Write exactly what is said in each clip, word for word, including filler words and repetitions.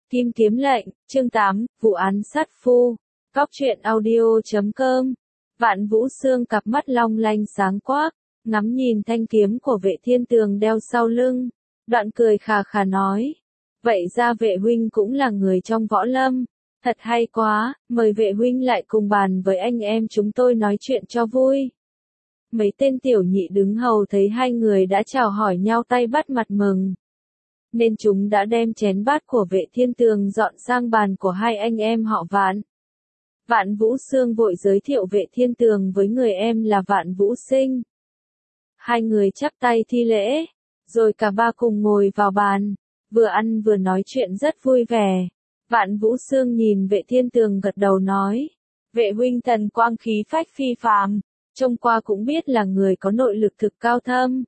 Kim Kiếm Lệnh, chương tám, vụ án sát phu. Cóc truyện audio chấm com. Vạn Vũ Xương cặp mắt long lanh sáng quắc, ngắm nhìn thanh kiếm của Vệ Thiên Tường đeo sau lưng, đoạn cười khà khà nói: "Vậy ra Vệ huynh cũng là người trong võ lâm, thật hay quá, mời Vệ huynh lại cùng bàn với anh em chúng tôi nói chuyện cho vui." Mấy tên tiểu nhị đứng hầu thấy hai người đã chào hỏi nhau tay bắt mặt mừng, nên chúng đã đem chén bát của Vệ Thiên Tường dọn sang bàn của hai anh em họ Vạn. Vạn Vũ Xương vội giới thiệu Vệ Thiên Tường với người em là Vạn Vũ Sinh. Hai người chắp tay thi lễ, rồi cả ba cùng ngồi vào bàn, vừa ăn vừa nói chuyện rất vui vẻ. Vạn Vũ Xương nhìn Vệ Thiên Tường gật đầu nói: "Vệ huynh thần quang khí phách phi phàm, trông qua cũng biết là người có nội lực thực cao thâm.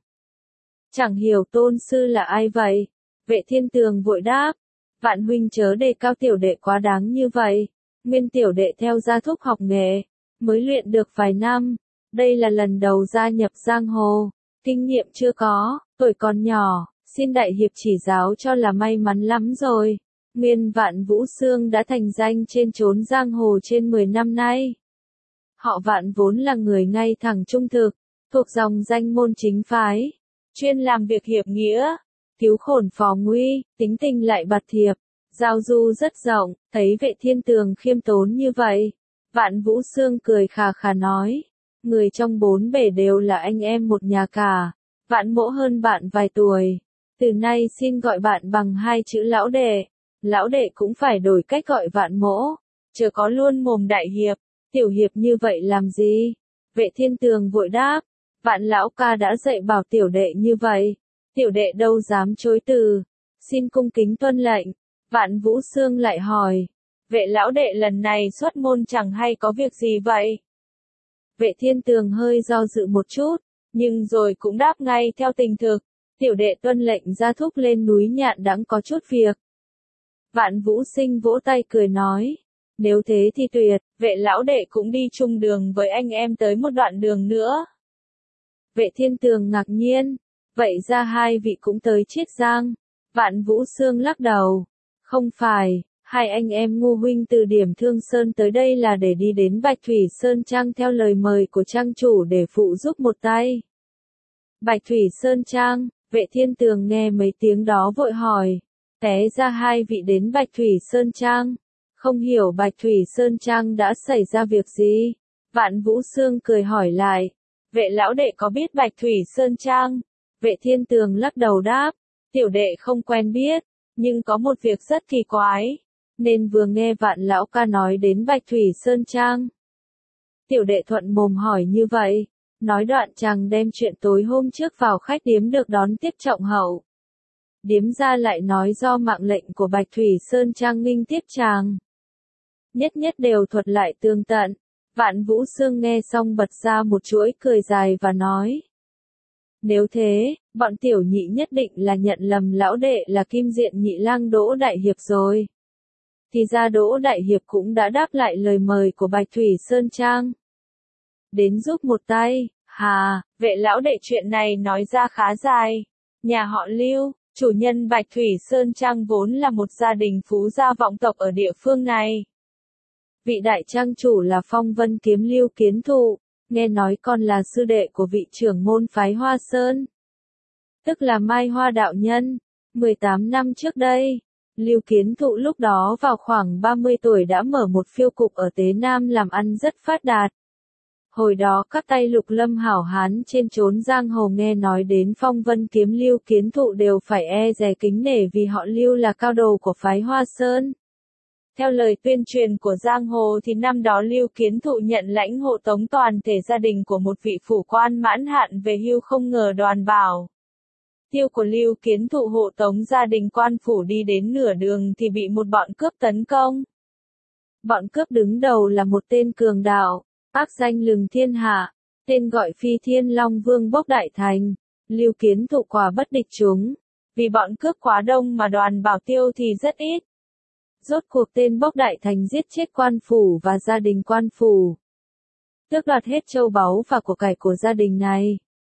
Chẳng hiểu tôn sư là ai vậy?" Vệ Thiên Tường vội đáp: "Vạn huynh chớ đề cao tiểu đệ quá đáng như vậy. Nguyên tiểu đệ theo gia thúc học nghệ, mới luyện được vài năm. Đây là lần đầu gia nhập giang hồ, kinh nghiệm chưa có, tuổi còn nhỏ, xin đại hiệp chỉ giáo cho là may mắn lắm rồi." Nguyên Vạn Vũ Xương đã thành danh trên chốn giang hồ trên mười năm nay. Họ Vạn vốn là người ngay thẳng trung thực, thuộc dòng danh môn chính phái, chuyên làm việc hiệp nghĩa, cứu khổn phò nguy, tính tình lại bạt thiệp, giao du rất rộng. Thấy Vệ Thiên Tường khiêm tốn như vậy, Vạn Vũ Xương cười khà khà nói: "Người trong bốn bể đều là anh em một nhà cả, Vạn mỗ hơn bạn vài tuổi, từ nay xin gọi bạn bằng hai chữ lão đệ. Lão đệ cũng phải đổi cách gọi Vạn mỗ, chớ có luôn mồm đại hiệp, tiểu hiệp như vậy làm gì?" Vệ Thiên Tường vội đáp: "Vạn lão ca đã dạy bảo tiểu đệ như vậy, tiểu đệ đâu dám chối từ, xin cung kính tuân lệnh." Vạn Vũ Xương lại hỏi: "Vệ lão đệ lần này xuất môn chẳng hay có việc gì vậy?" Vệ Thiên Tường hơi do dự một chút, nhưng rồi cũng đáp ngay theo tình thực: "Tiểu đệ tuân lệnh gia thúc lên núi Nhạn Đãng có chút việc." Vạn Vũ Sinh vỗ tay cười nói: "Nếu thế thì tuyệt, Vệ lão đệ cũng đi chung đường với anh em tới một đoạn đường nữa." Vệ Thiên Tường ngạc nhiên: "Vậy ra hai vị cũng tới Chiết Giang?" Vạn Vũ Xương lắc đầu: "Không phải, hai anh em Ngô huynh từ điểm Thương Sơn tới đây là để đi đến Bạch Thủy Sơn Trang theo lời mời của trang chủ để phụ giúp một tay." Bạch Thủy Sơn Trang. Vệ Thiên Tường nghe mấy tiếng đó vội hỏi: "Té ra hai vị đến Bạch Thủy Sơn Trang, không hiểu Bạch Thủy Sơn Trang đã xảy ra việc gì?" Vạn Vũ Xương cười hỏi lại: "Vệ lão đệ có biết Bạch Thủy Sơn Trang?" Vệ Thiên Tường lắc đầu đáp: "Tiểu đệ không quen biết, nhưng có một việc rất kỳ quái, nên vừa nghe Vạn lão ca nói đến Bạch Thủy Sơn Trang, tiểu đệ thuận mồm hỏi như vậy." Nói đoạn chàng đem chuyện tối hôm trước vào khách điếm được đón tiếp trọng hậu. Điếm gia lại nói do mạng lệnh của Bạch Thủy Sơn Trang nghinh tiếp chàng. Nhất nhất đều thuật lại tường tận. Vạn Vũ Xương nghe xong bật ra một chuỗi cười dài và nói: "Nếu thế, bọn tiểu nhị nhất định là nhận lầm lão đệ là Kim Diện nhị lang Đỗ đại hiệp rồi." Thì ra Đỗ đại hiệp cũng đã đáp lại lời mời của Bạch Thủy Sơn Trang, đến giúp một tay. "Hà, Vệ lão đệ chuyện này nói ra khá dài. Nhà họ Lưu, chủ nhân Bạch Thủy Sơn Trang vốn là một gia đình phú gia vọng tộc ở địa phương này. Vị đại trang chủ là Phong Vân Kiếm Lưu Kiến Thụ, nghe nói còn là sư đệ của vị trưởng môn phái Hoa Sơn, tức là Mai Hoa đạo nhân. mười tám năm trước đây, Lưu Kiến Thụ lúc đó vào khoảng ba mươi tuổi đã mở một phiêu cục ở Tế Nam làm ăn rất phát đạt. Hồi đó các tay lục lâm hảo hán trên chốn giang hồ nghe nói đến Phong Vân Kiếm Lưu Kiến Thụ đều phải e dè kính nể vì họ Lưu là cao đồ của phái Hoa Sơn. Theo lời tuyên truyền của giang hồ thì năm đó Lưu Kiến Thụ nhận lãnh hộ tống toàn thể gia đình của một vị phủ quan mãn hạn về hưu, không ngờ đoàn bảo tiêu của Lưu Kiến Thụ hộ tống gia đình quan phủ đi đến nửa đường thì bị một bọn cướp tấn công. Bọn cướp đứng đầu là một tên cường đạo, ác danh lừng thiên hạ, tên gọi Phi Thiên Long Vương Bốc Đại Thành. Lưu Kiến Thụ quả bất địch chúng, vì bọn cướp quá đông mà đoàn bảo tiêu thì rất ít. Rốt cuộc tên Bốc Đại Thành giết chết quan phủ và gia đình quan phủ, tước đoạt hết châu báu và của cải của gia đình này.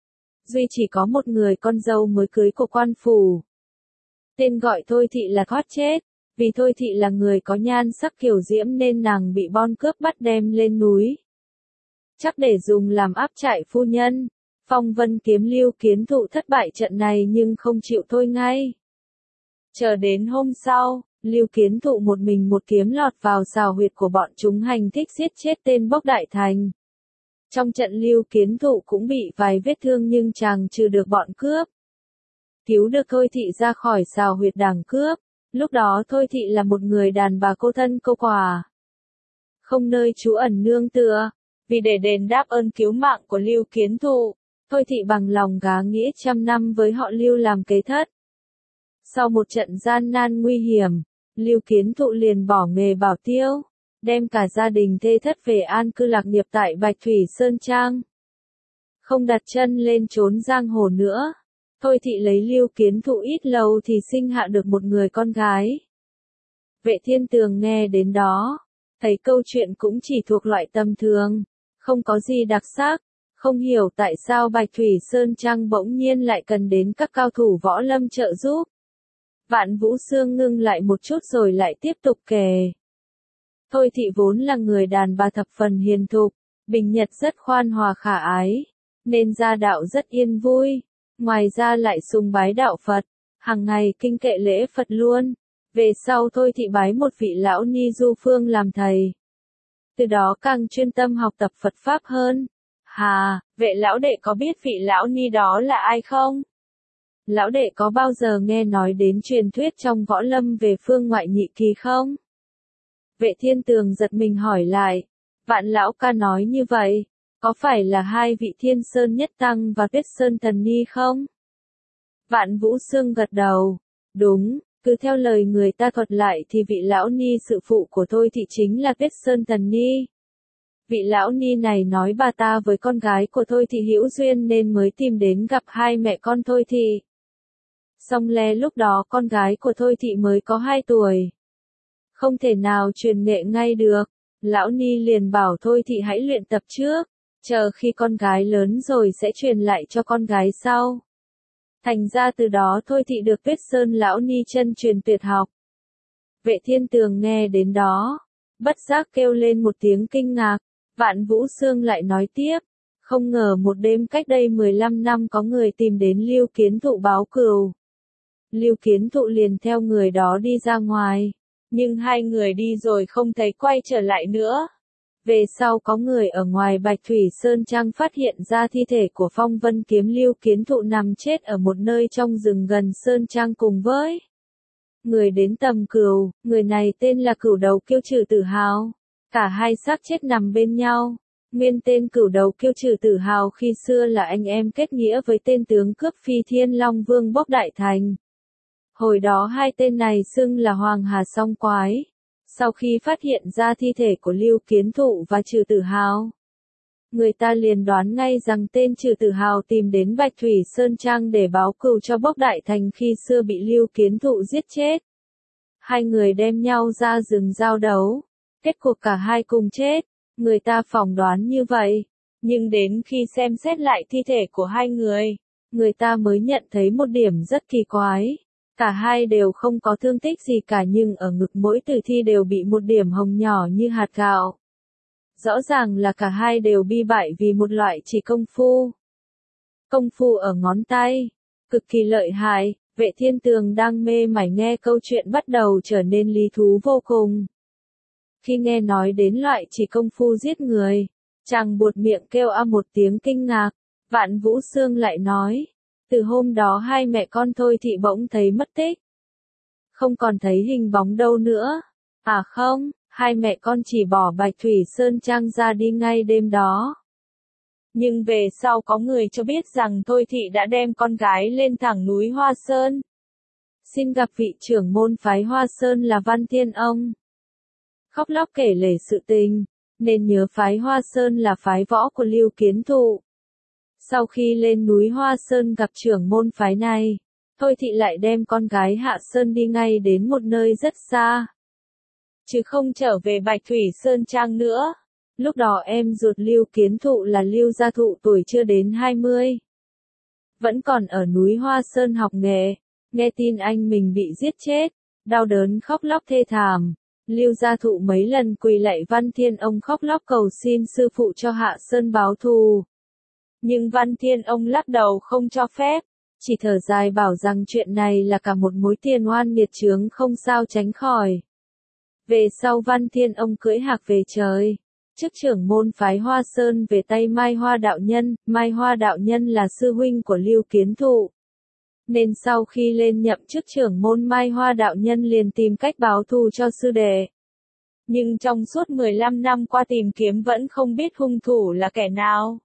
Duy chỉ có một người con dâu mới cưới của quan phủ, tên gọi Thôi Thị là thoát chết. Vì Thôi Thị là người có nhan sắc kiều diễm nên nàng bị bon cướp bắt đem lên núi. Chắc để dùng làm áp trại phu nhân. Phong vân kiếm Lưu Kiến Thụ thất bại trận này nhưng không chịu thôi ngay. Chờ đến hôm sau, Lưu Kiến Thụ một mình một kiếm lọt vào sào huyệt của bọn chúng hành thích giết chết tên Bốc Đại Thành. Trong trận Lưu Kiến Thụ cũng bị vài vết thương nhưng chàng trừ được bọn cướp. Cứu được Thôi Thị ra khỏi sào huyệt đảng cướp. Lúc đó Thôi Thị là một người đàn bà cô thân cô quả. Không nơi trú ẩn nương tựa. Vì để đền đáp ơn cứu mạng của Lưu Kiến Thụ, Thôi Thị bằng lòng gá nghĩa trăm năm với họ Lưu làm kế thất. Sau một trận gian nan nguy hiểm, Lưu Kiến Thụ liền bỏ nghề bảo tiêu, đem cả gia đình thê thất về an cư lạc nghiệp tại Bạch Thủy Sơn Trang. Không đặt chân lên trốn giang hồ nữa, Thôi Thị lấy Lưu Kiến Thụ ít lâu thì sinh hạ được một người con gái. Vệ Thiên Tường nghe đến đó, thấy câu chuyện cũng chỉ thuộc loại tầm thường, không có gì đặc sắc, không hiểu tại sao Bạch Thủy Sơn Trang bỗng nhiên lại cần đến các cao thủ võ lâm trợ giúp. Vạn Vũ Sương ngưng lại một chút rồi lại tiếp tục kể. Thôi Thị vốn là người đàn bà thập phần hiền thục, bình nhật rất khoan hòa khả ái, nên gia đạo rất yên vui, ngoài ra lại sùng bái đạo Phật, hàng ngày kinh kệ lễ Phật luôn. Về sau Thôi Thị bái một vị lão ni du phương làm thầy. Từ đó càng chuyên tâm học tập Phật Pháp hơn. Hà, vệ lão đệ có biết vị lão ni đó là ai không? Lão đệ có bao giờ nghe nói đến truyền thuyết trong võ lâm về phương ngoại nhị kỳ không? Vệ Thiên Tường giật mình hỏi lại. Vạn lão ca nói như vậy, có phải là hai vị Thiên Sơn Nhất Tăng và Tuyết Sơn Thần Ni không? Vạn Vũ Sương gật đầu. Đúng, cứ theo lời người ta thuật lại thì vị lão ni sự phụ của Thôi Thị chính là Tuyết Sơn Thần Ni. Vị lão ni này nói bà ta với con gái của Thôi Thị hữu duyên nên mới tìm đến gặp hai mẹ con Thôi Thị. Song le lúc đó con gái của Thôi Thị mới có hai tuổi. Không thể nào truyền nghệ ngay được, lão ni liền bảo Thôi Thị hãy luyện tập trước, chờ khi con gái lớn rồi sẽ truyền lại cho con gái sau. Thành ra từ đó Thôi Thị được Tuyết Sơn lão ni chân truyền tuyệt học. Vệ Thiên Tường nghe đến đó, bất giác kêu lên một tiếng kinh ngạc. Vạn Vũ Sương lại nói tiếp, không ngờ một đêm cách đây mười lăm năm có người tìm đến Lưu Kiến Thụ báo cừu. Lưu Kiến Thụ liền theo người đó đi ra ngoài, nhưng hai người đi rồi không thấy quay trở lại nữa. Về sau có người ở ngoài Bạch Thủy Sơn Trang phát hiện ra thi thể của Phong Vân Kiếm Lưu Kiến Thụ nằm chết ở một nơi trong rừng gần Sơn Trang cùng với người đến tầm cừu, người này tên là Cửu Đầu Kiêu Trừ Tử Hào. Cả hai xác chết nằm bên nhau. Nguyên tên Cửu Đầu Kiêu Trừ Tử Hào khi xưa là anh em kết nghĩa với tên tướng cướp Phi Thiên Long Vương Bốc Đại Thành. Hồi đó hai tên này xưng là Hoàng Hà Song Quái. Sau khi phát hiện ra thi thể của Lưu Kiến Thụ và Trừ Tử Hào, người ta liền đoán ngay rằng tên Trừ Tử Hào tìm đến Bạch Thủy Sơn Trang để báo cừu cho Bốc Đại Thành khi xưa bị Lưu Kiến Thụ giết chết. Hai người đem nhau ra rừng giao đấu. Kết cuộc cả hai cùng chết, người ta phỏng đoán như vậy, nhưng đến khi xem xét lại thi thể của hai người, người ta mới nhận thấy một điểm rất kỳ quái. Cả hai đều không có thương tích gì cả nhưng ở ngực mỗi tử thi đều bị một điểm hồng nhỏ như hạt gạo. Rõ ràng là cả hai đều bi bại vì một loại chỉ công phu. Công phu ở ngón tay, cực kỳ lợi hại, Vệ Thiên Tường đang mê mải nghe câu chuyện bắt đầu trở nên lý thú vô cùng. Khi nghe nói đến loại chỉ công phu giết người, chàng buột miệng kêu a một tiếng kinh ngạc. Vạn Vũ Sương lại nói, từ hôm đó hai mẹ con Thôi Thị bỗng thấy mất tích. Không còn thấy hình bóng đâu nữa. À không, hai mẹ con chỉ bỏ Bạch Thủy Sơn Trang ra đi ngay đêm đó. Nhưng về sau có người cho biết rằng Thôi Thị đã đem con gái lên thẳng núi Hoa Sơn. Xin gặp vị trưởng môn phái Hoa Sơn là Văn Thiên Ông. Khóc lóc kể lể sự tình, nên nhớ phái Hoa Sơn là phái võ của Lưu Kiến Thụ. Sau khi lên núi Hoa Sơn gặp trưởng môn phái này, Thôi Thị lại đem con gái hạ sơn đi ngay đến một nơi rất xa. Chứ không trở về Bạch Thủy Sơn Trang nữa. Lúc đó em ruột Lưu Kiến Thụ là Lưu Gia Thụ tuổi chưa đến hai mươi. Vẫn còn ở núi Hoa Sơn học nghề, nghe tin anh mình bị giết chết. đau đớn khóc lóc thê thảm. Lưu Gia Thụ mấy lần quỳ lạy Văn Thiên Ông khóc lóc cầu xin sư phụ cho Hạ Sơn báo thù. Nhưng Văn Thiên Ông lắc đầu không cho phép, chỉ thở dài bảo rằng chuyện này là cả một mối tiền oan nghiệt chướng không sao tránh khỏi. Về sau Văn Thiên Ông cưỡi hạc về trời, chức trưởng môn phái Hoa Sơn về tay Mai Hoa đạo nhân. Mai Hoa đạo nhân là sư huynh của Lưu Kiến Thụ, nên sau khi lên nhậm chức trưởng môn, Mai Hoa đạo nhân liền tìm cách báo thù cho sư đệ. Nhưng trong suốt mười lăm năm qua tìm kiếm vẫn không biết hung thủ là kẻ nào.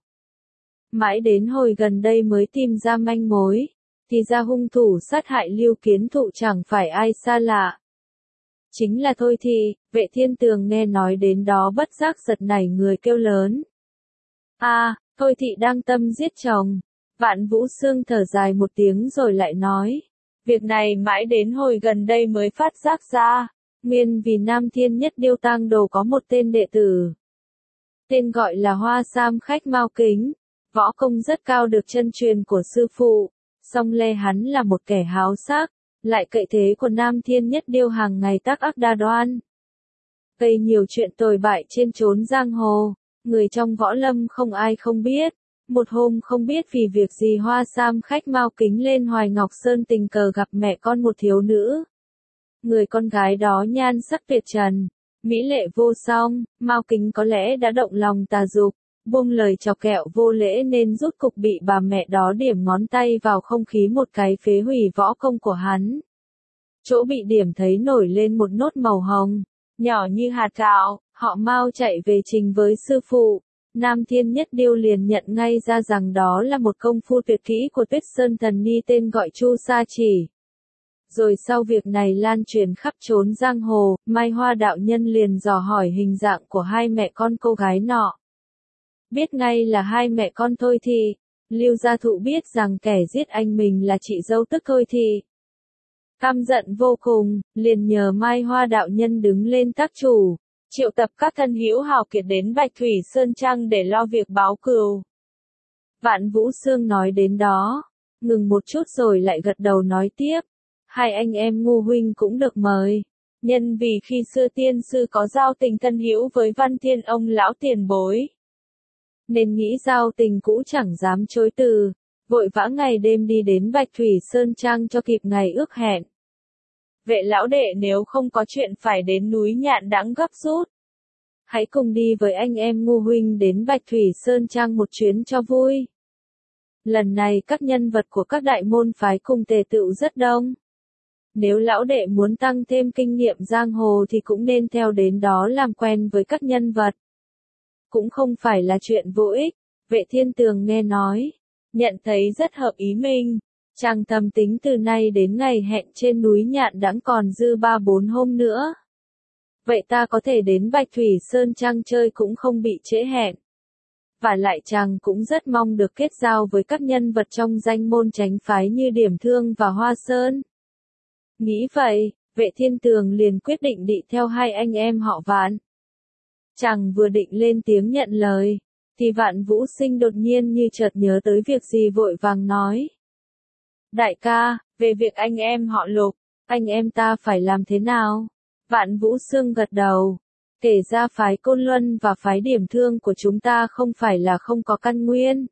Mãi đến hồi gần đây mới tìm ra manh mối, thì ra hung thủ sát hại Lưu Kiến Thụ chẳng phải ai xa lạ. Chính là Thôi Thị. Vệ Thiên Tường nghe nói đến đó bất giác giật nảy người kêu lớn. A, à, Thôi Thị đang tâm giết chồng. Vạn Vũ Xương thở dài một tiếng rồi lại nói. Việc này mãi đến hồi gần đây mới phát giác ra. Nguyên vì Nam Thiên Nhất Điêu Tang Đồ có một tên đệ tử. Tên gọi là Hoa Sam Khách Mao Kính. Võ công rất cao được chân truyền của sư phụ. Song lê hắn là một kẻ háo sắc, lại cậy thế của Nam Thiên Nhất Điêu hàng ngày tác ác đa đoan, gây nhiều chuyện tồi bại trên chốn giang hồ, người trong võ lâm không ai không biết. Một hôm không biết vì việc gì Hoa Sam Khách Mao Kính lên Hoài Ngọc Sơn tình cờ gặp mẹ con một thiếu nữ. Người con gái đó nhan sắc tuyệt trần, mỹ lệ vô song. Mao Kính có lẽ đã động lòng tà dục, buông lời chọc kẹo vô lễ nên rút cục bị bà mẹ đó điểm ngón tay vào không khí một cái phế hủy võ công của hắn. Chỗ bị điểm thấy nổi lên một nốt màu hồng, nhỏ như hạt gạo. Họ Mao chạy về trình với sư phụ. Nam Thiên Nhất Điêu liền nhận ngay ra rằng đó là một công phu tuyệt kỹ của Tuyết Sơn Thần Ni tên gọi Chu Sa Chỉ. Rồi sau việc này lan truyền khắp chốn giang hồ, Mai Hoa đạo nhân liền dò hỏi hình dạng của hai mẹ con cô gái nọ. Biết ngay là hai mẹ con Thôi Thị. Lưu Gia Thụ biết rằng kẻ giết anh mình là chị dâu tức Thôi Thị. Căm giận vô cùng, liền nhờ Mai Hoa đạo nhân đứng lên tác chủ, triệu tập các thân hữu hào kiệt đến Bạch Thủy Sơn Trang để lo việc báo cừu. Vạn Vũ Xương nói đến đó, ngừng một chút rồi lại gật đầu nói tiếp. Hai anh em Ngu huynh cũng được mời. Nhân vì khi xưa tiên sư có giao tình thân hữu với Văn Thiên Ông lão tiền bối, nên nghĩ giao tình cũ chẳng dám chối từ, vội vã ngày đêm đi đến Bạch Thủy Sơn Trang cho kịp ngày ước hẹn. Vệ lão đệ nếu không có chuyện phải đến núi Nhạn Đãng gấp rút, hãy cùng đi với anh em Ngu huynh đến Bạch Thủy Sơn Trang một chuyến cho vui. Lần này các nhân vật của các đại môn phái cùng tề tựu rất đông. Nếu lão đệ muốn tăng thêm kinh nghiệm giang hồ thì cũng nên theo đến đó làm quen với các nhân vật. Cũng không phải là chuyện vô ích. Vệ Thiên Tường nghe nói, nhận thấy rất hợp ý mình. Chàng thầm tính từ nay đến ngày hẹn trên núi Nhạn Đãng còn dư ba bốn hôm nữa. Vậy ta có thể đến Bạch Thủy Sơn Trang chơi cũng không bị trễ hẹn. Và lại chàng cũng rất mong được kết giao với các nhân vật trong danh môn chánh phái như Điểm Thương và Hoa Sơn. Nghĩ vậy, Vệ Thiên Tường liền quyết định đi theo hai anh em họ Vạn. Chàng vừa định lên tiếng nhận lời, thì Vạn Vũ Sinh đột nhiên như chợt nhớ tới việc gì vội vàng nói. Đại ca, về việc anh em họ Lục, anh em ta phải làm thế nào? Vạn Vũ Xương gật đầu, kể ra phái Côn Luân và phái Điểm Thương của chúng ta không phải là không có căn nguyên.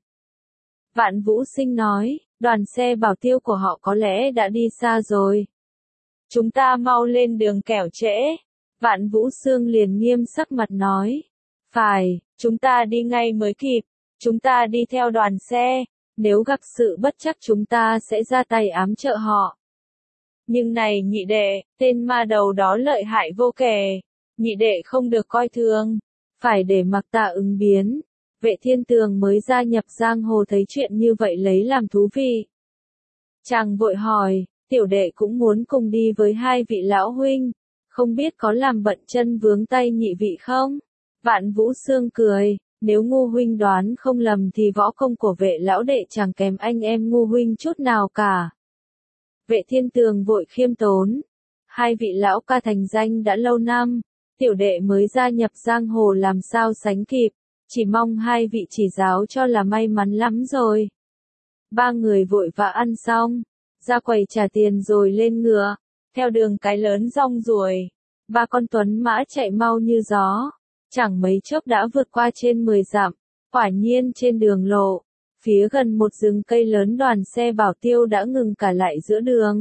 Vạn Vũ Sinh nói, đoàn xe bảo tiêu của họ có lẽ đã đi xa rồi. Chúng ta mau lên đường kẻo trễ. Vạn Vũ Xương liền nghiêm sắc mặt nói. Phải, chúng ta đi ngay mới kịp. Chúng ta đi theo đoàn xe. Nếu gặp sự bất trắc chúng ta sẽ ra tay ám trợ họ. Nhưng này nhị đệ, tên ma đầu đó lợi hại vô kể. Nhị đệ không được coi thường. Phải để mặc ta ứng biến. Vệ Thiên Tường mới gia nhập giang hồ thấy chuyện như vậy lấy làm thú vị. Chàng vội hỏi, tiểu đệ cũng muốn cùng đi với hai vị lão huynh. Không biết có làm bận chân vướng tay nhị vị không? Vạn Vũ Xương cười, nếu Ngu huynh đoán không lầm thì võ công của vệ lão đệ chẳng kém anh em Ngu huynh chút nào cả. Vệ Thiên Tường vội khiêm tốn. Hai vị lão ca thành danh đã lâu năm, tiểu đệ mới gia nhập giang hồ làm sao sánh kịp, chỉ mong hai vị chỉ giáo cho là may mắn lắm rồi. Ba người vội vã ăn xong, ra quầy trả tiền rồi lên ngựa. Theo đường cái lớn rong ruổi, ba con tuấn mã chạy mau như gió, chẳng mấy chốc đã vượt qua trên mười dặm. Quả nhiên trên đường lộ, phía gần một rừng cây lớn đoàn xe bảo tiêu đã ngừng cả lại giữa đường.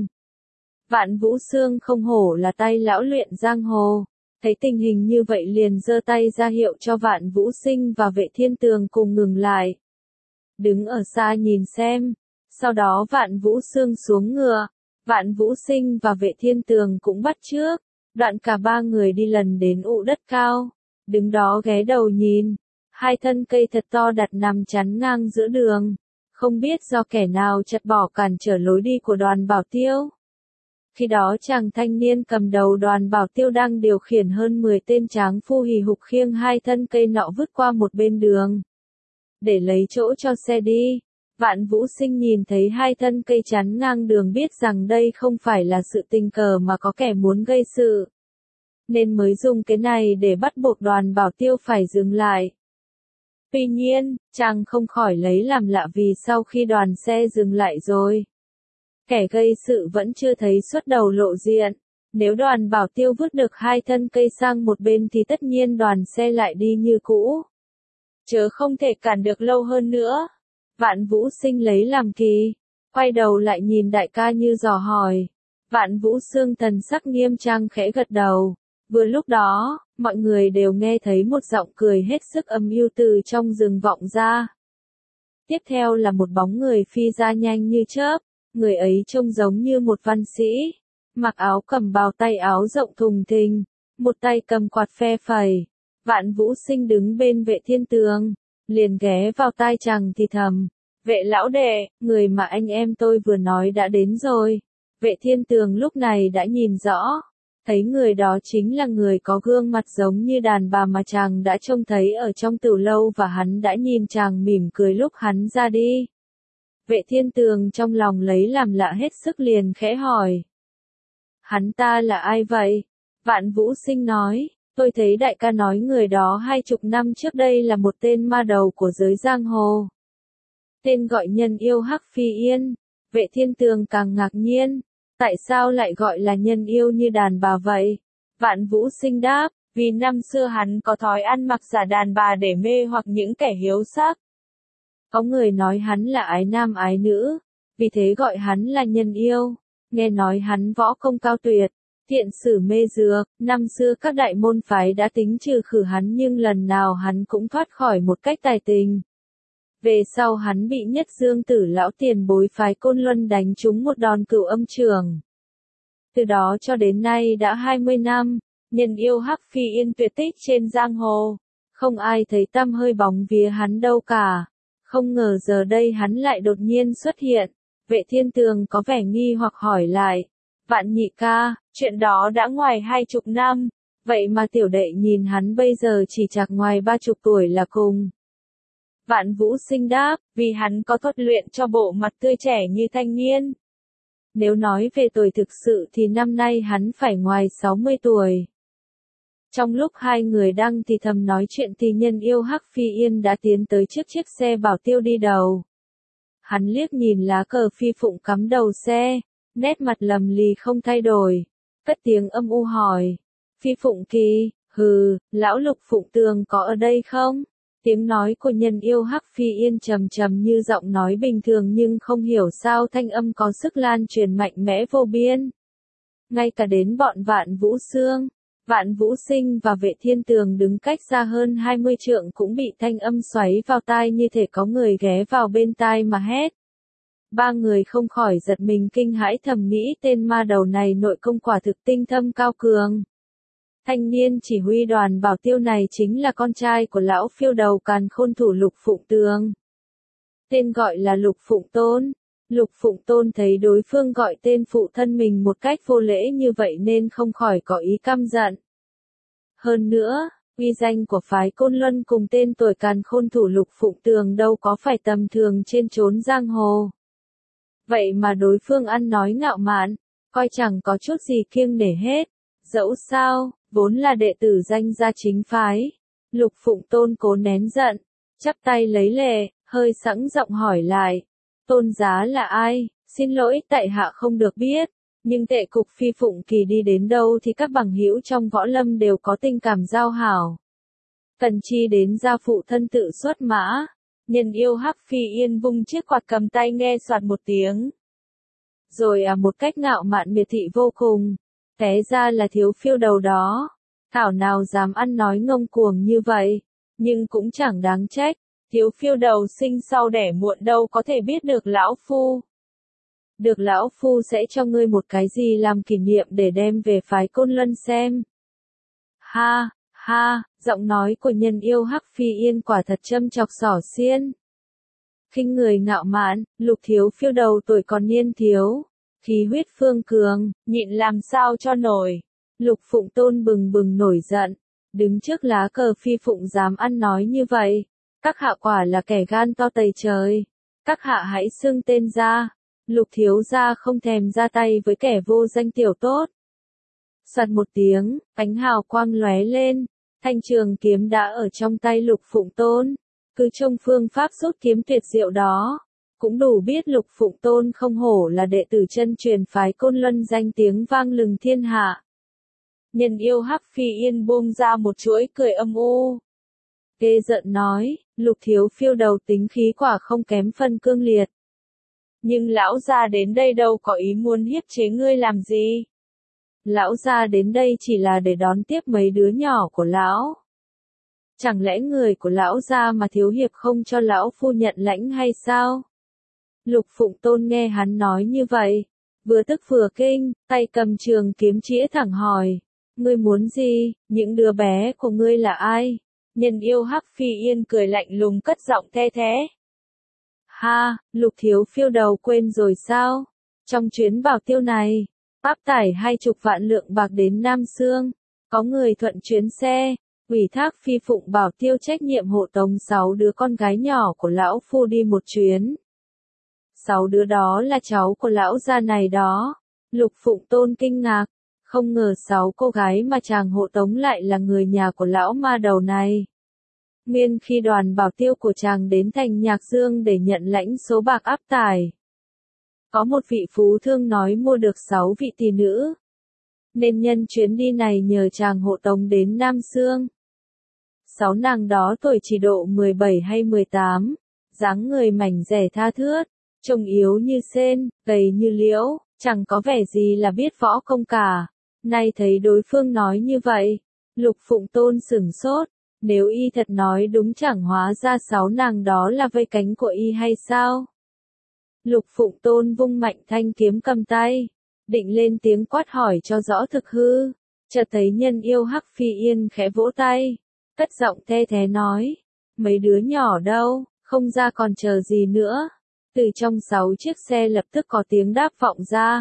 Vạn Vũ Xương không hổ là tay lão luyện giang hồ, thấy tình hình như vậy liền giơ tay ra hiệu cho Vạn Vũ Sinh và Vệ Thiên Tường cùng ngừng lại. Đứng ở xa nhìn xem, sau đó Vạn Vũ Xương xuống ngựa, Vạn Vũ Sinh và Vệ Thiên Tường cũng bắt chước, đoạn cả ba người đi lần đến ụ đất cao, đứng đó ghé đầu nhìn, hai thân cây thật to đặt nằm chắn ngang giữa đường, không biết do kẻ nào chặt bỏ cản trở lối đi của đoàn bảo tiêu. Khi đó chàng thanh niên cầm đầu đoàn bảo tiêu đang điều khiển hơn mười tên tráng phu hì hục khiêng hai thân cây nọ vứt qua một bên đường, để lấy chỗ cho xe đi. Vạn Vũ Sinh nhìn thấy hai thân cây chắn ngang đường biết rằng đây không phải là sự tình cờ mà có kẻ muốn gây sự, nên mới dùng cái này để bắt buộc đoàn bảo tiêu phải dừng lại. Tuy nhiên, chàng không khỏi lấy làm lạ vì sau khi đoàn xe dừng lại rồi, kẻ gây sự vẫn chưa thấy xuất đầu lộ diện. Nếu đoàn bảo tiêu vứt được hai thân cây sang một bên thì tất nhiên đoàn xe lại đi như cũ, chớ không thể cản được lâu hơn nữa. Vạn Vũ Sinh lấy làm kỳ, quay đầu lại nhìn đại ca như dò hỏi. Vạn Vũ Xương thần sắc nghiêm trang khẽ gật đầu. Vừa lúc đó, mọi người đều nghe thấy một giọng cười hết sức âm u từ trong rừng vọng ra. Tiếp theo là một bóng người phi ra nhanh như chớp, người ấy trông giống như một văn sĩ, mặc áo cầm bào tay áo rộng thùng thình, một tay cầm quạt phe phẩy. Vạn Vũ Sinh đứng bên Vệ Thiên Tường, liền ghé vào tai chàng thì thầm, Vệ lão đệ, người mà anh em tôi vừa nói đã đến rồi. Vệ Thiên Tường lúc này đã nhìn rõ, thấy người đó chính là người có gương mặt giống như đàn bà mà chàng đã trông thấy ở trong tửu lâu và hắn đã nhìn chàng mỉm cười lúc hắn ra đi. Vệ Thiên Tường trong lòng lấy làm lạ hết sức liền khẽ hỏi. Hắn ta là ai vậy? Vạn Vũ Sinh nói, tôi thấy đại ca nói người đó hai chục năm trước đây là một tên ma đầu của giới giang hồ. Tên gọi Nhân Yêu Hắc Phi Yên. Vệ Thiên Tường càng ngạc nhiên, tại sao lại gọi là nhân yêu như đàn bà vậy? Vạn Vũ Sinh đáp, vì năm xưa hắn có thói ăn mặc giả đàn bà để mê hoặc những kẻ hiếu sắc. Có người nói hắn là ái nam ái nữ, vì thế gọi hắn là nhân yêu. Nghe nói hắn võ công cao tuyệt, thiện sử mê dược, năm xưa các đại môn phái đã tính trừ khử hắn nhưng lần nào hắn cũng thoát khỏi một cách tài tình. Về sau hắn bị Nhất Dương Tử lão tiền bối phái Côn Luân đánh trúng một đòn cửu âm trường. Từ đó cho đến nay đã hai mươi năm, nhân yêu Hắc Phi Yên tuyệt tích trên giang hồ, không ai thấy tăm hơi bóng vía hắn đâu cả. Không ngờ giờ đây hắn lại đột nhiên xuất hiện. Vệ Thiên Tường có vẻ nghi hoặc hỏi lại, Vạn nhị ca, chuyện đó đã ngoài hai chục năm, vậy mà tiểu đệ nhìn hắn bây giờ chỉ chạc ngoài ba chục tuổi là cùng. Vạn Vũ Sinh đáp, vì hắn có thuật luyện cho bộ mặt tươi trẻ như thanh niên. Nếu nói về tuổi thực sự thì năm nay hắn phải ngoài sáu mươi tuổi. Trong lúc hai người đang thì thầm nói chuyện thì nhân yêu Hắc Phi Yên đã tiến tới trước chiếc xe bảo tiêu đi đầu. Hắn liếc nhìn lá cờ phi phụng cắm đầu xe, nét mặt lầm lì không thay đổi, cất tiếng âm u hỏi. Phi Phụng Kỳ, hừ, lão Lục Phụng Tường có ở đây không? Tiếng nói của nhân yêu Hắc Phi Yên trầm trầm như giọng nói bình thường nhưng không hiểu sao thanh âm có sức lan truyền mạnh mẽ vô biên. Ngay cả đến bọn Vạn Vũ Xương, Vạn Vũ Sinh và Vệ Thiên Tường đứng cách xa hơn hai mươi trượng cũng bị thanh âm xoáy vào tai như thể có người ghé vào bên tai mà hét. Ba người không khỏi giật mình kinh hãi thầm nghĩ tên ma đầu này nội công quả thực tinh thâm cao cường. Thanh niên chỉ huy đoàn bảo tiêu này chính là con trai của lão phiêu đầu càn khôn thủ Lục Phụng Tường. Tên gọi là Lục Phụng Tôn. Lục Phụng Tôn thấy đối phương gọi tên phụ thân mình một cách vô lễ như vậy nên không khỏi có ý căm giận. Hơn nữa, uy danh của phái Côn Luân cùng tên tuổi càn khôn thủ Lục Phụng Tường đâu có phải tầm thường trên chốn giang hồ. Vậy mà đối phương ăn nói ngạo mạn, coi chẳng có chút gì kiêng nể hết. Dẫu sao, vốn là đệ tử danh gia chính phái. Lục Phụng Tôn cố nén giận, chắp tay lấy lệ, hơi sẵn giọng hỏi lại. Tôn giá là ai? Xin lỗi tại hạ không được biết. Nhưng tệ cục Phi Phụng Kỳ đi đến đâu thì các bằng hữu trong võ lâm đều có tình cảm giao hảo. Cần chi đến gia phụ thân tự xuất mã. Nhân yêu Hắc Phi Yên vung chiếc quạt cầm tay nghe soạt một tiếng. Rồi à một cách ngạo mạn miệt thị vô cùng. Té ra là Thiếu Phiêu Đầu đó. Thảo nào dám ăn nói ngông cuồng như vậy. Nhưng cũng chẳng đáng trách. Thiếu Phiêu Đầu sinh sau đẻ muộn đâu có thể biết được lão phu. Được lão phu sẽ cho ngươi một cái gì làm kỷ niệm để đem về phái Côn Luân xem. Ha, ha, giọng nói của nhân yêu Hắc Phi Yên quả thật châm chọc xỏ xiên. Khinh người ngạo mạn, Lục Thiếu Phiêu Đầu tuổi còn niên thiếu, khí huyết phương cường, nhịn làm sao cho nổi. Lục Phụng Tôn bừng bừng nổi giận, đứng trước lá cờ Phi Phụng dám ăn nói như vậy. Các hạ quả là kẻ gan to tày trời. Các hạ hãy xưng tên ra. Lục thiếu gia không thèm ra tay với kẻ vô danh tiểu tốt. Soạt một tiếng, ánh hào quang lóe lên, thanh trường kiếm đã ở trong tay Lục Phụng Tôn. Cứ trông phương pháp rút kiếm tuyệt diệu đó, cũng đủ biết Lục Phụng Tôn không hổ là đệ tử chân truyền phái Côn Luân danh tiếng vang lừng thiên hạ. Nhân yêu Hắc Phi Yên buông ra một chuỗi cười âm u. Ghê giận nói, Lục Thiếu Phiêu Đầu tính khí quả không kém phân cương liệt. Nhưng lão gia đến đây đâu có ý muốn hiếp chế ngươi làm gì. Lão gia đến đây chỉ là để đón tiếp mấy đứa nhỏ của lão. Chẳng lẽ người của lão gia mà thiếu hiệp không cho lão phu nhận lãnh hay sao? Lục Phụng Tôn nghe hắn nói như vậy, vừa tức vừa kinh, tay cầm trường kiếm chĩa thẳng hỏi. Ngươi muốn gì, những đứa bé của ngươi là ai? Nhân yêu Hắc Phi Yên cười lạnh lùng cất giọng the thế. Ha, Lục Thiếu Phiêu Đầu quên rồi sao? Trong chuyến bảo tiêu này, áp tải hai chục vạn lượng bạc đến Nam Sương, có người thuận chuyến xe, ủy thác Phi Phụng bảo tiêu trách nhiệm hộ tống sáu đứa con gái nhỏ của lão phu đi một chuyến. Sáu đứa đó là cháu của lão gia này đó. Lục Phụng Tôn kinh ngạc, không ngờ sáu cô gái mà chàng hộ tống lại là người nhà của lão ma đầu này. Nguyên khi đoàn bảo tiêu của chàng đến thành Nhạc Dương để nhận lãnh số bạc áp tải, có một vị phú thương nói mua được sáu vị tỷ nữ, nên nhân chuyến đi này nhờ chàng hộ tống đến Nam Sương. Sáu nàng đó tuổi chỉ độ mười bảy hay mười tám, dáng người mảnh dẻ tha thướt, trông yếu như sên, gầy như liễu, chẳng có vẻ gì là biết võ công cả. Nay thấy đối phương nói như vậy, Lục Phụng Tôn sửng sốt. Nếu y thật nói đúng chẳng hóa ra sáu nàng đó là vây cánh của y hay sao? Lục Phụng Tôn vung mạnh thanh kiếm cầm tay, định lên tiếng quát hỏi cho rõ thực hư. Chợt thấy nhân yêu Hắc Phi Yên khẽ vỗ tay, cất giọng the thế nói, mấy đứa nhỏ đâu, không ra còn chờ gì nữa. Từ trong sáu chiếc xe lập tức có tiếng đáp vọng ra.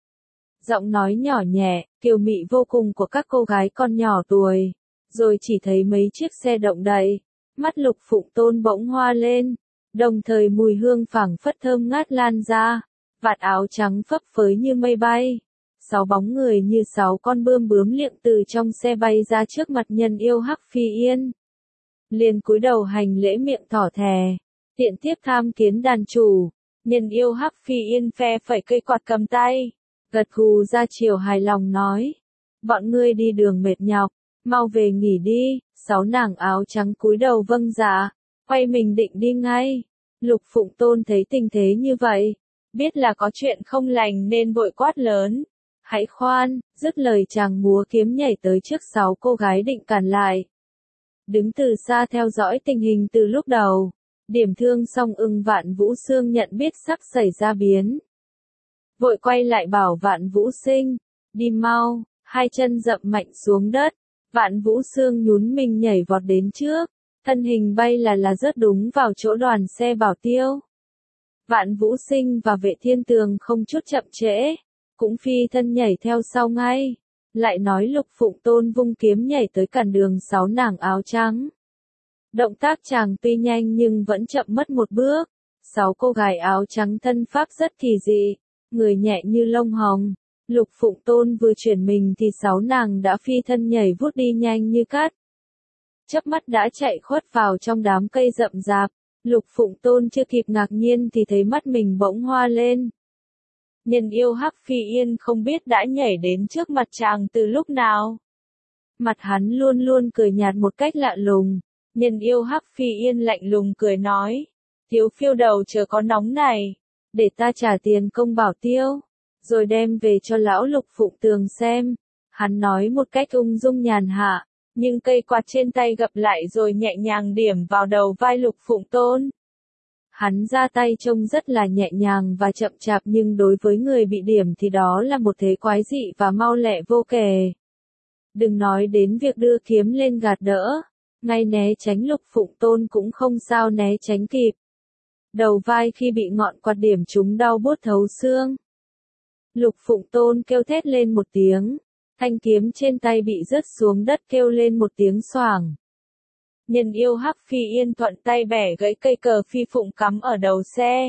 Giọng nói nhỏ nhẹ, kiều mị vô cùng của các cô gái con nhỏ tuổi. Rồi chỉ thấy mấy chiếc xe động đậy, mắt Lục Phụng Tôn bỗng hoa lên, đồng thời mùi hương phảng phất thơm ngát lan ra, vạt áo trắng phấp phới như mây bay. Sáu bóng người như sáu con bươm bướm liệng từ trong xe bay ra trước mặt nhân yêu Hắc Phi Yên. Liền cúi đầu hành lễ miệng thỏ thè, tiện tiếp tham kiến đàn chủ. Nhân yêu Hắc Phi Yên phe phẩy cây quạt cầm tay, gật gù ra chiều hài lòng nói, bọn ngươi đi đường mệt nhọc, mau về nghỉ đi. Sáu nàng áo trắng cúi đầu vâng dạ, quay mình định đi ngay. Lục Phụng Tôn thấy tình thế như vậy, biết là có chuyện không lành nên vội quát lớn, hãy khoan. Dứt lời chàng múa kiếm nhảy tới trước sáu cô gái định cản lại. Đứng từ xa theo dõi tình hình từ lúc đầu, điểm thương xong ưng Vạn Vũ Xương nhận biết sắp xảy ra biến, vội quay lại bảo Vạn Vũ Sinh, đi mau. Hai chân dậm mạnh xuống đất, Vạn Vũ Xương nhún mình nhảy vọt đến trước, thân hình bay là là rớt đúng vào chỗ đoàn xe bảo tiêu. Vạn Vũ Sinh và Vệ Thiên Tường không chút chậm trễ, cũng phi thân nhảy theo sau ngay. Lại nói Lục Phụng Tôn vung kiếm nhảy tới cản đường sáu nàng áo trắng. Động tác chàng tuy nhanh nhưng vẫn chậm mất một bước. Sáu cô gái áo trắng thân pháp rất kỳ dị, người nhẹ như lông hồng. Lục Phụng Tôn vừa chuyển mình thì sáu nàng đã phi thân nhảy vút đi nhanh như cát. Chớp mắt đã chạy khuất vào trong đám cây rậm rạp. Lục Phụng Tôn chưa kịp ngạc nhiên thì thấy mắt mình bỗng hoa lên. Nhân yêu Hắc Phi Yên không biết đã nhảy đến trước mặt chàng từ lúc nào. Mặt hắn luôn luôn cười nhạt một cách lạ lùng. Nhân yêu Hắc Phi Yên lạnh lùng cười nói. Thiếu phiêu đầu chờ có nóng này. Để ta trả tiền công bảo tiêu. Rồi đem về cho lão Lục Phụng Tường xem. Hắn nói một cách ung dung nhàn hạ. Nhưng cây quạt trên tay gập lại rồi nhẹ nhàng điểm vào đầu vai Lục Phụng Tôn. Hắn ra tay trông rất là nhẹ nhàng và chậm chạp nhưng đối với người bị điểm thì đó là một thế quái dị và mau lẹ vô kể. Đừng nói đến việc đưa kiếm lên gạt đỡ, ngay né tránh Lục Phụng Tôn cũng không sao né tránh kịp. Đầu vai khi bị ngọn quạt điểm trúng đau buốt thấu xương. Lục Phụng Tôn kêu thét lên một tiếng, thanh kiếm trên tay bị rớt xuống đất kêu lên một tiếng xoảng. Nhân yêu Hắc Phi Yên thuận tay bẻ gãy cây cờ phi phụng cắm ở đầu xe.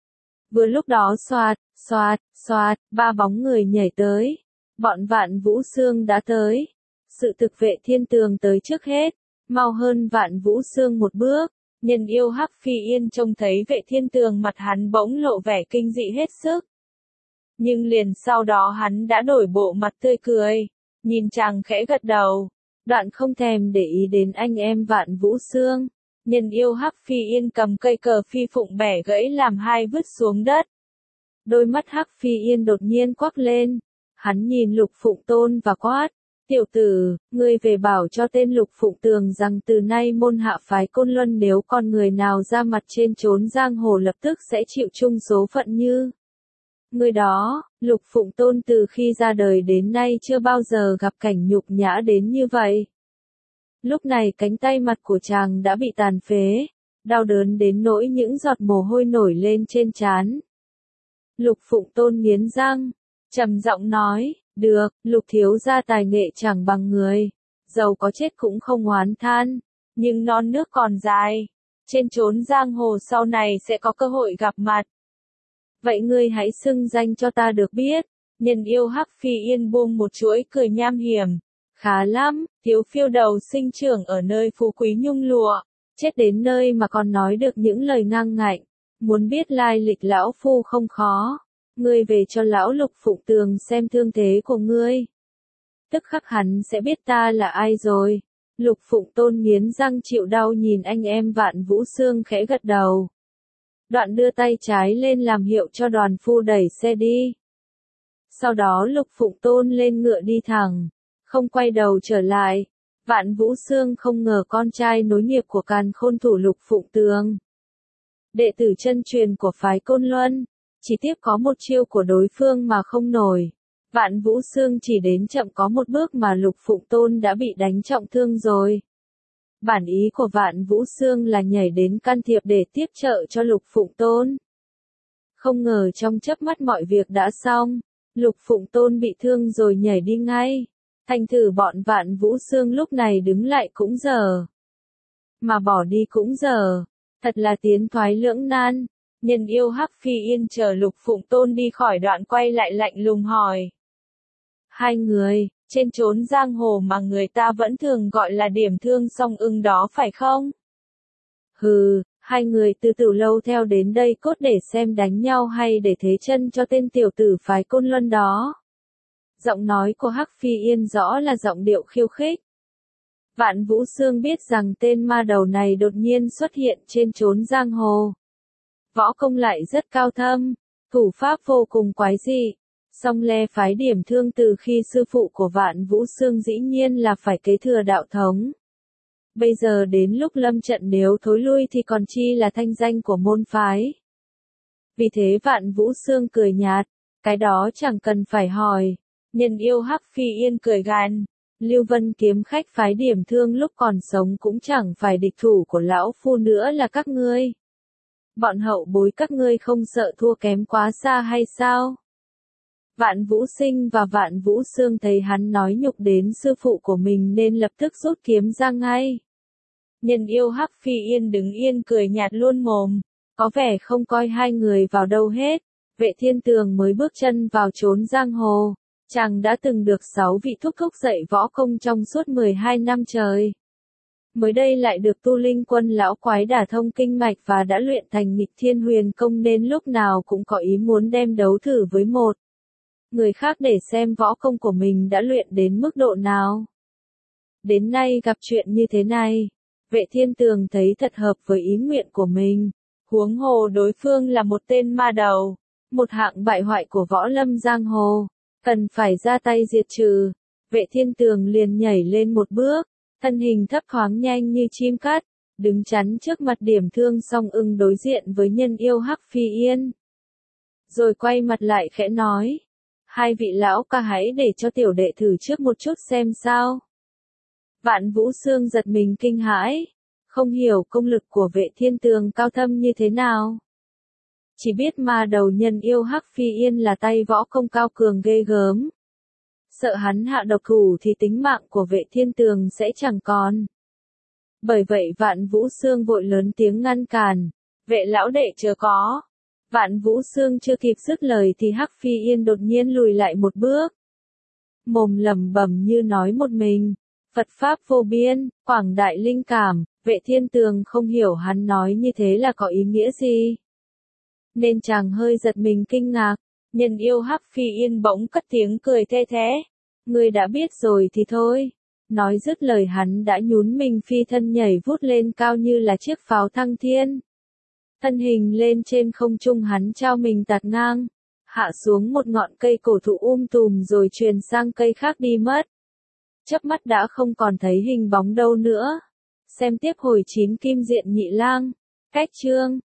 Vừa lúc đó xoạt, xoạt, xoạt, ba bóng người nhảy tới. Bọn Vạn Vũ Xương đã tới. Sự thực Vệ Thiên Tường tới trước hết, mau hơn Vạn Vũ Xương một bước. Nhân yêu Hắc Phi Yên trông thấy Vệ Thiên Tường mặt hắn bỗng lộ vẻ kinh dị hết sức. Nhưng liền sau đó hắn đã đổi bộ mặt tươi cười, nhìn chàng khẽ gật đầu. Đoạn không thèm để ý đến anh em Vạn Vũ Xương. Nhân yêu Hắc Phi Yên cầm cây cờ phi phụng bẻ gãy làm hai vứt xuống đất. Đôi mắt Hắc Phi Yên đột nhiên quắc lên. Hắn nhìn Lục Phụng Tôn và quát. Tiểu tử, ngươi về bảo cho tên Lục Phụng Tường rằng từ nay môn hạ phái Côn Luân nếu con người nào ra mặt trên trốn giang hồ lập tức sẽ chịu chung số phận như. Người đó, Lục Phụng Tôn từ khi ra đời đến nay chưa bao giờ gặp cảnh nhục nhã đến như vậy. Lúc này cánh tay mặt của chàng đã bị tàn phế, đau đớn đến nỗi những giọt mồ hôi nổi lên trên trán. Lục Phụng Tôn nghiến răng, trầm giọng nói, được, Lục thiếu gia tài nghệ chẳng bằng người, dầu có chết cũng không oán than, nhưng non nước còn dài, trên chốn giang hồ sau này sẽ có cơ hội gặp mặt. Vậy ngươi hãy xưng danh cho ta được biết. Nhân yêu Hắc Phi Yên buông một chuỗi cười nham hiểm. Khá lắm, thiếu phiêu đầu sinh trưởng ở nơi phú quý nhung lụa, chết đến nơi mà còn nói được những lời ngang ngạnh. Muốn biết lai lịch lão phu không khó. Ngươi về cho lão Lục Phụng Tường xem thương thế của ngươi. Tức khắc hắn sẽ biết ta là ai rồi. Lục Phụng Tôn nghiến răng chịu đau nhìn anh em Vạn Vũ Xương khẽ gật đầu. Đoạn đưa tay trái lên làm hiệu cho đoàn phu đẩy xe đi. Sau đó Lục Phụng Tôn lên ngựa đi thẳng, không quay đầu trở lại. Vạn Vũ Xương không ngờ con trai nối nghiệp của Càn Khôn thủ Lục Phụng Tường, đệ tử chân truyền của phái Côn Luân, chỉ tiếc có một chiêu của đối phương mà không nổi. Vạn Vũ Xương chỉ đến chậm có một bước mà Lục Phụng Tôn đã bị đánh trọng thương rồi. Bản ý của Vạn Vũ Xương là nhảy đến can thiệp để tiếp trợ cho Lục Phụng Tôn. Không ngờ trong chớp mắt mọi việc đã xong, Lục Phụng Tôn bị thương rồi nhảy đi ngay. Thành thử bọn Vạn Vũ Xương lúc này đứng lại cũng dở, mà bỏ đi cũng dở. Thật là tiến thoái lưỡng nan. Nhân yêu Hắc Phi Yên chờ Lục Phụng Tôn đi khỏi đoạn quay lại lạnh lùng hỏi. Hai người, trên chốn giang hồ mà người ta vẫn thường gọi là điểm thương song ưng đó phải không? Hừ, hai người từ từ lâu theo đến đây cốt để xem đánh nhau hay để thế chân cho tên tiểu tử phái Côn Luân đó. Giọng nói của Hắc Phi Yên rõ là giọng điệu khiêu khích. Vạn Vũ Xương biết rằng tên ma đầu này đột nhiên xuất hiện trên chốn giang hồ. Võ công lại rất cao thâm, thủ pháp vô cùng quái dị. Song le phái điểm thương từ khi sư phụ của Vạn Vũ Xương dĩ nhiên là phải kế thừa đạo thống. Bây giờ đến lúc lâm trận nếu thối lui thì còn chi là thanh danh của môn phái. Vì thế Vạn Vũ Xương cười nhạt, cái đó chẳng cần phải hỏi. Nhân yêu Hắc Phi Yên cười gằn, Lưu Vân kiếm khách phái điểm thương lúc còn sống cũng chẳng phải địch thủ của lão phu nữa là các ngươi. Bọn hậu bối các ngươi không sợ thua kém quá xa hay sao? Vạn Vũ Sinh và Vạn Vũ Xương thấy hắn nói nhục đến sư phụ của mình nên lập tức rút kiếm ra ngay. Nhân yêu Hắc Phi Yên đứng yên cười nhạt luôn mồm, có vẻ không coi hai người vào đâu hết. Vệ Thiên Tường mới bước chân vào chốn giang hồ, chàng đã từng được sáu vị thúc thúc dạy võ công trong suốt mười hai năm trời. Mới đây lại được Tu Linh Quân lão quái đả thông kinh mạch và đã luyện thành nghịch thiên huyền công nên lúc nào cũng có ý muốn đem đấu thử với một người khác để xem võ công của mình đã luyện đến mức độ nào. Đến nay gặp chuyện như thế này, Vệ Thiên Tường thấy thật hợp với ý nguyện của mình. Huống hồ đối phương là một tên ma đầu, một hạng bại hoại của võ lâm giang hồ, cần phải ra tay diệt trừ. Vệ Thiên Tường liền nhảy lên một bước, thân hình thấp thoáng nhanh như chim cắt, đứng chắn trước mặt Điểm Thương Song Ưng đối diện với nhân yêu Hắc Phi Yên. Rồi quay mặt lại khẽ nói, hai vị lão ca hãy để cho tiểu đệ thử trước một chút xem sao. Vạn Vũ Xương giật mình kinh hãi, không hiểu công lực của Vệ Thiên Tường cao thâm như thế nào. Chỉ biết ma đầu nhân yêu Hắc Phi Yên là tay võ công cao cường ghê gớm. Sợ hắn hạ độc thủ thì tính mạng của Vệ Thiên Tường sẽ chẳng còn. Bởi vậy Vạn Vũ Xương vội lớn tiếng ngăn cản, vệ lão đệ chớ có. Vạn Vũ Xương chưa kịp dứt lời thì Hắc Phi Yên đột nhiên lùi lại một bước. Mồm lẩm bẩm như nói một mình, Phật Pháp vô biên, quảng đại linh cảm. Vệ Thiên Tường không hiểu hắn nói như thế là có ý nghĩa gì. Nên chàng hơi giật mình kinh ngạc, nhân yêu Hắc Phi Yên bỗng cất tiếng cười the thé. Ngươi đã biết rồi thì thôi. Nói dứt lời hắn đã nhún mình phi thân nhảy vút lên cao như là chiếc pháo thăng thiên. Thân hình lên trên không trung hắn trao mình tạt ngang, hạ xuống một ngọn cây cổ thụ um tùm rồi truyền sang cây khác đi mất. Chớp mắt đã không còn thấy hình bóng đâu nữa. Xem tiếp hồi chín Kim Diện Nhị Lang. Cách chương